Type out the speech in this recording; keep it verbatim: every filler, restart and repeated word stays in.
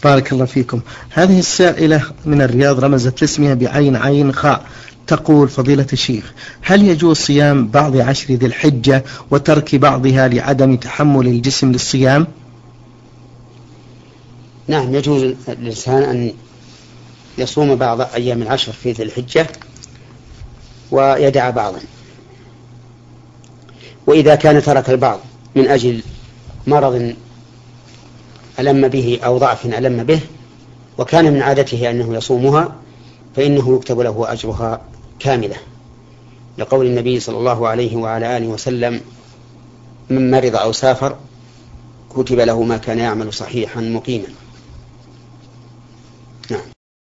بارك الله فيكم. هذه السائلة من الرياض رمزت لاسمها بعين عين خاء، تقول: فضيلة الشيخ، هل يجوز صيام بعض عشر ذي الحجة وترك بعضها لعدم تحمل الجسم للصيام؟ نعم، يجوز للإنسان أن يصوم بعض أيام العشر في ذي الحجة ويدع بعضا، وإذا كان ترك البعض من أجل مرض ألم به أو ضعف ألم به وكان من عادته أنه يصومها فإنه يكتب له أجرها كاملة، لقول النبي صلى الله عليه وعلى آله وسلم: من مرض أو سافر كتب له ما كان يعمل صحيحا مقيما.